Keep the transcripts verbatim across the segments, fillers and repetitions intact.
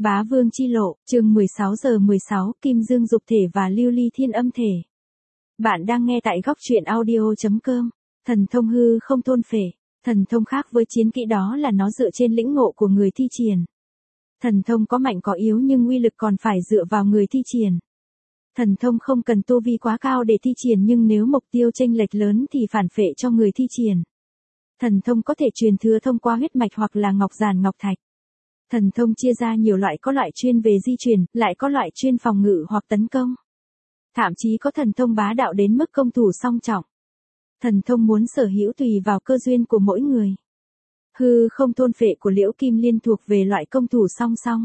Bá Vương chi lộ, chương mười sáu giờ mười sáu, Kim Dương dục thể và Lưu Ly thiên âm thể. Bạn đang nghe tại góc truyện audio chấm com. Thần thông hư không thôn phệ. Thần thông khác với chiến kỹ đó là nó dựa trên lĩnh ngộ của người thi triển. Thần thông có mạnh có yếu nhưng uy lực còn phải dựa vào người thi triển. Thần thông không cần tu vi quá cao để thi triển nhưng nếu mục tiêu chênh lệch lớn thì phản phệ cho người thi triển. Thần thông có thể truyền thừa thông qua huyết mạch hoặc là ngọc giản ngọc thạch. Thần thông chia ra nhiều loại, có loại chuyên về di truyền, lại có loại chuyên phòng ngự hoặc tấn công. Thậm chí có thần thông bá đạo đến mức công thủ song trọng. Thần thông muốn sở hữu tùy vào cơ duyên của mỗi người. Hư không thôn phệ của Liễu Kim Liên thuộc về loại công thủ song song.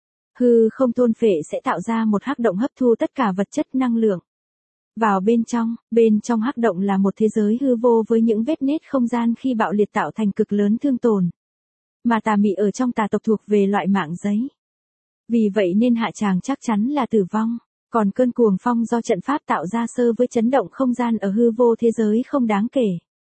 Hư không thôn phệ sẽ tạo ra một hắc động hấp thu tất cả vật chất năng lượng. Vào bên trong, bên trong hắc động là một thế giới hư vô với những vết nét không gian khi bạo liệt tạo thành cực lớn thương tổn. Mà tà mị ở trong tà tộc thuộc về loại mạng giấy. Vì vậy nên hạ tràng chắc chắn là tử vong, còn cơn cuồng phong do trận pháp tạo ra sơ với chấn động không gian ở hư vô thế giới không đáng kể.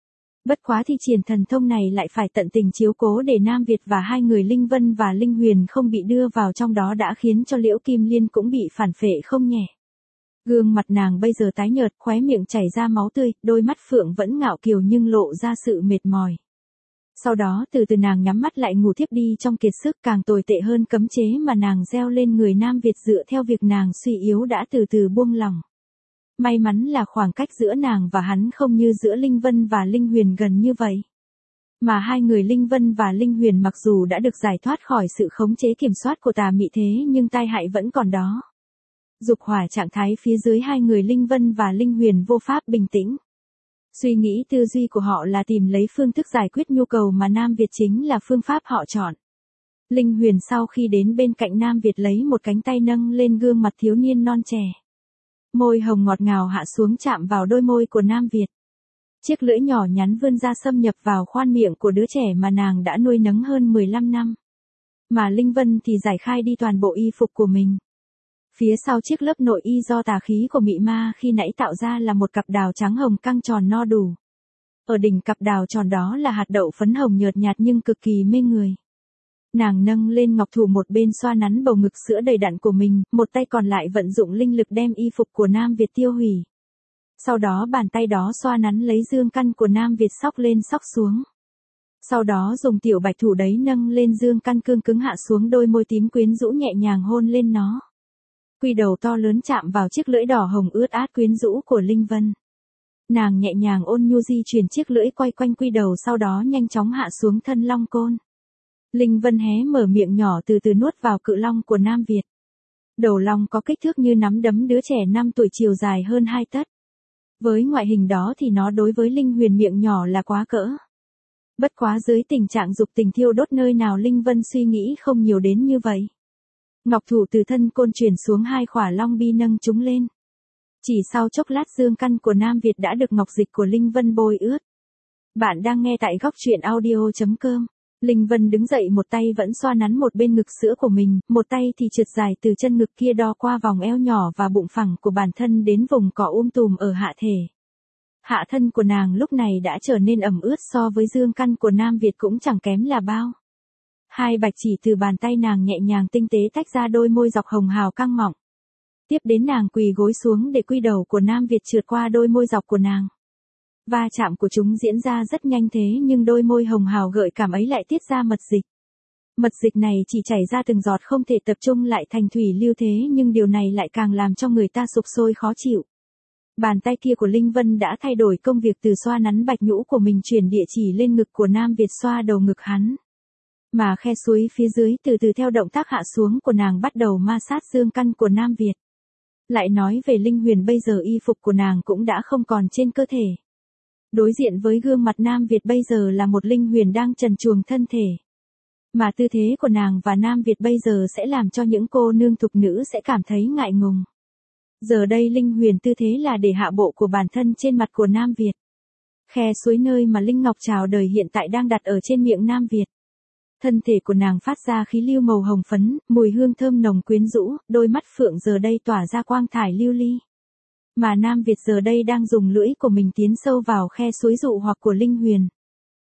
Bất quá thi triển thần thông này lại phải tận tình chiếu cố để Nam Việt và hai người Linh Vân và Linh Huyền không bị đưa vào trong đó đã khiến cho Liễu Kim Liên cũng bị phản phệ không nhẹ. Gương mặt nàng bây giờ tái nhợt, khóe miệng chảy ra máu tươi, đôi mắt phượng vẫn ngạo kiều nhưng lộ ra sự mệt mỏi. Sau đó từ từ nàng nhắm mắt lại ngủ thiếp đi trong kiệt sức, càng tồi tệ hơn cấm chế mà nàng gieo lên người Nam Việt dựa theo việc nàng suy yếu đã từ từ buông lỏng. May mắn là khoảng cách giữa nàng và hắn không như giữa Linh Vân và Linh Huyền gần như vậy. Mà hai người Linh Vân và Linh Huyền mặc dù đã được giải thoát khỏi sự khống chế kiểm soát của tà mị thế nhưng tai hại vẫn còn đó. Dục hỏa trạng thái phía dưới hai người Linh Vân và Linh Huyền vô pháp bình tĩnh. Suy nghĩ tư duy của họ là tìm lấy phương thức giải quyết nhu cầu mà Nam Việt chính là phương pháp họ chọn. Linh Huyền sau khi đến bên cạnh Nam Việt lấy một cánh tay nâng lên gương mặt thiếu niên non trẻ. Môi hồng ngọt ngào hạ xuống chạm vào đôi môi của Nam Việt. Chiếc lưỡi nhỏ nhắn vươn ra xâm nhập vào khoan miệng của đứa trẻ mà nàng đã nuôi nấng hơn mười lăm năm. Mà Linh Vân thì giải khai đi toàn bộ y phục của mình. Phía sau chiếc lớp nội y do tà khí của mị ma khi nãy tạo ra là một cặp đào trắng hồng căng tròn no đủ. Ở đỉnh cặp đào tròn đó là hạt đậu phấn hồng nhợt nhạt nhưng cực kỳ mê người. Nàng nâng lên ngọc thủ một bên xoa nắn bầu ngực sữa đầy đặn của mình, một tay còn lại vận dụng linh lực đem y phục của Nam Việt tiêu hủy. Sau đó bàn tay đó xoa nắn lấy dương căn của Nam Việt xóc lên xóc xuống. Sau đó dùng tiểu bạch thủ đấy nâng lên dương căn cương cứng hạ xuống đôi môi tím quyến rũ nhẹ nhàng hôn lên nó. Quy đầu to lớn chạm vào chiếc lưỡi đỏ hồng ướt át quyến rũ của Linh Vân. Nàng nhẹ nhàng ôn nhu di chuyển chiếc lưỡi quay quanh quy đầu sau đó nhanh chóng hạ xuống thân long côn. Linh Vân hé mở miệng nhỏ từ từ nuốt vào cự long của Nam Việt. Đầu long có kích thước như nắm đấm đứa trẻ năm tuổi, chiều dài hơn hai tấc. Với ngoại hình đó thì nó đối với Linh Huyền miệng nhỏ là quá cỡ. Bất quá dưới tình trạng dục tình thiêu đốt nơi nào Linh Vân suy nghĩ không nhiều đến như vậy. Ngọc thủ từ thân côn chuyển xuống hai khỏa long bi nâng chúng lên. Chỉ sau chốc lát dương căn của Nam Việt đã được ngọc dịch của Linh Vân bôi ướt. Bạn đang nghe tại góc truyện audio chấm com. Linh Vân đứng dậy một tay vẫn xoa nắn một bên ngực sữa của mình, một tay thì trượt dài từ chân ngực kia đo qua vòng eo nhỏ và bụng phẳng của bản thân đến vùng cỏ um tùm ở hạ thể. Hạ thân của nàng lúc này đã trở nên ẩm ướt so với dương căn của Nam Việt cũng chẳng kém là bao. Hai bạch chỉ từ bàn tay nàng nhẹ nhàng tinh tế tách ra đôi môi dọc hồng hào căng mọng. Tiếp đến nàng quỳ gối xuống để quy đầu của Nam Việt trượt qua đôi môi dọc của nàng. Va chạm của chúng diễn ra rất nhanh thế nhưng đôi môi hồng hào gợi cảm ấy lại tiết ra mật dịch. Mật dịch này chỉ chảy ra từng giọt không thể tập trung lại thành thủy lưu thế nhưng điều này lại càng làm cho người ta sục sôi khó chịu. Bàn tay kia của Linh Vân đã thay đổi công việc từ xoa nắn bạch nhũ của mình chuyển địa chỉ lên ngực của Nam Việt xoa đầu ngực hắn. Mà khe suối phía dưới từ từ theo động tác hạ xuống của nàng bắt đầu ma sát dương căn của Nam Việt. Lại nói về Linh Huyền bây giờ y phục của nàng cũng đã không còn trên cơ thể. Đối diện với gương mặt Nam Việt bây giờ là một Linh Huyền đang trần truồng thân thể. Mà tư thế của nàng và Nam Việt bây giờ sẽ làm cho những cô nương thục nữ sẽ cảm thấy ngại ngùng. Giờ đây Linh Huyền tư thế là để hạ bộ của bản thân trên mặt của Nam Việt. Khe suối nơi mà Linh Ngọc chào đời hiện tại đang đặt ở trên miệng Nam Việt. Thân thể của nàng phát ra khí lưu màu hồng phấn, mùi hương thơm nồng quyến rũ, đôi mắt phượng giờ đây tỏa ra quang thải lưu ly. Mà Nam Việt giờ đây đang dùng lưỡi của mình tiến sâu vào khe suối dụ hoặc của Linh Huyền.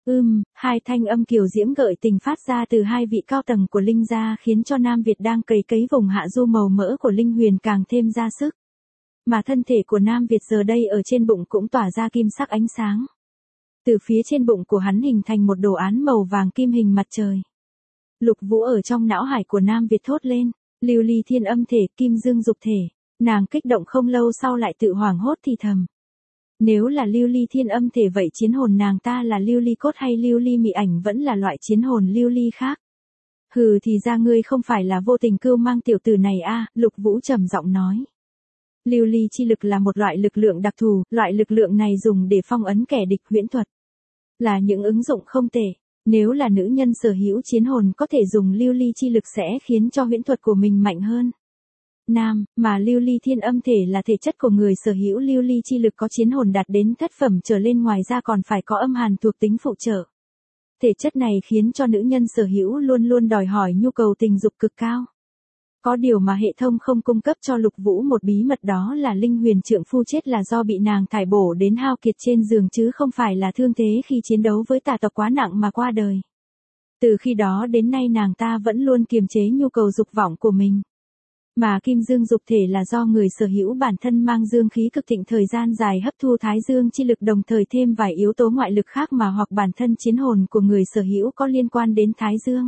Ưm, hai thanh âm kiều diễm gợi tình phát ra từ hai vị cao tầng của Linh gia khiến cho Nam Việt đang cày cấy vùng hạ du màu mỡ của Linh Huyền càng thêm ra sức. Mà thân thể của Nam Việt giờ đây ở trên bụng cũng tỏa ra kim sắc ánh sáng. Từ phía trên bụng của hắn hình thành một đồ án màu vàng kim hình mặt trời. Lục Vũ ở trong não hải của Nam Việt thốt lên, lưu ly thiên âm thể, kim dương dục thể. Nàng kích động không lâu sau lại tự hoảng hốt thì thầm. Nếu là lưu ly thiên âm thể vậy chiến hồn nàng ta là lưu ly cốt hay lưu ly mị ảnh vẫn là loại chiến hồn lưu ly khác. Hừ thì ra ngươi không phải là vô tình cưu mang tiểu tử này a, Lục Vũ trầm giọng nói. Lưu ly chi lực là một loại lực lượng đặc thù, loại lực lượng này dùng để phong ấn kẻ địch huyễn thuật. Là những ứng dụng không tệ, nếu là nữ nhân sở hữu chiến hồn có thể dùng lưu ly chi lực sẽ khiến cho huyễn thuật của mình mạnh hơn. Nam, mà lưu ly thiên âm thể là thể chất của người sở hữu lưu ly chi lực có chiến hồn đạt đến thất phẩm trở lên, ngoài ra còn phải có âm hàn thuộc tính phụ trợ. Thể chất này khiến cho nữ nhân sở hữu luôn luôn đòi hỏi nhu cầu tình dục cực cao. Có điều mà hệ thống không cung cấp cho Lục Vũ một bí mật, đó là Linh Huyền trượng phu chết là do bị nàng thải bổ đến hao kiệt trên giường chứ không phải là thương thế khi chiến đấu với tà tộc quá nặng mà qua đời. Từ khi đó đến nay nàng ta vẫn luôn kiềm chế nhu cầu dục vọng của mình. Mà kim dương dục thể là do người sở hữu bản thân mang dương khí cực thịnh thời gian dài hấp thu thái dương chi lực, đồng thời thêm vài yếu tố ngoại lực khác mà hoặc bản thân chiến hồn của người sở hữu có liên quan đến thái dương.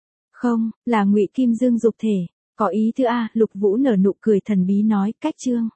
Không, là ngụy kim dương dục thể. Có ý thứ A, Lục Vũ nở nụ cười thần bí nói, cách chương.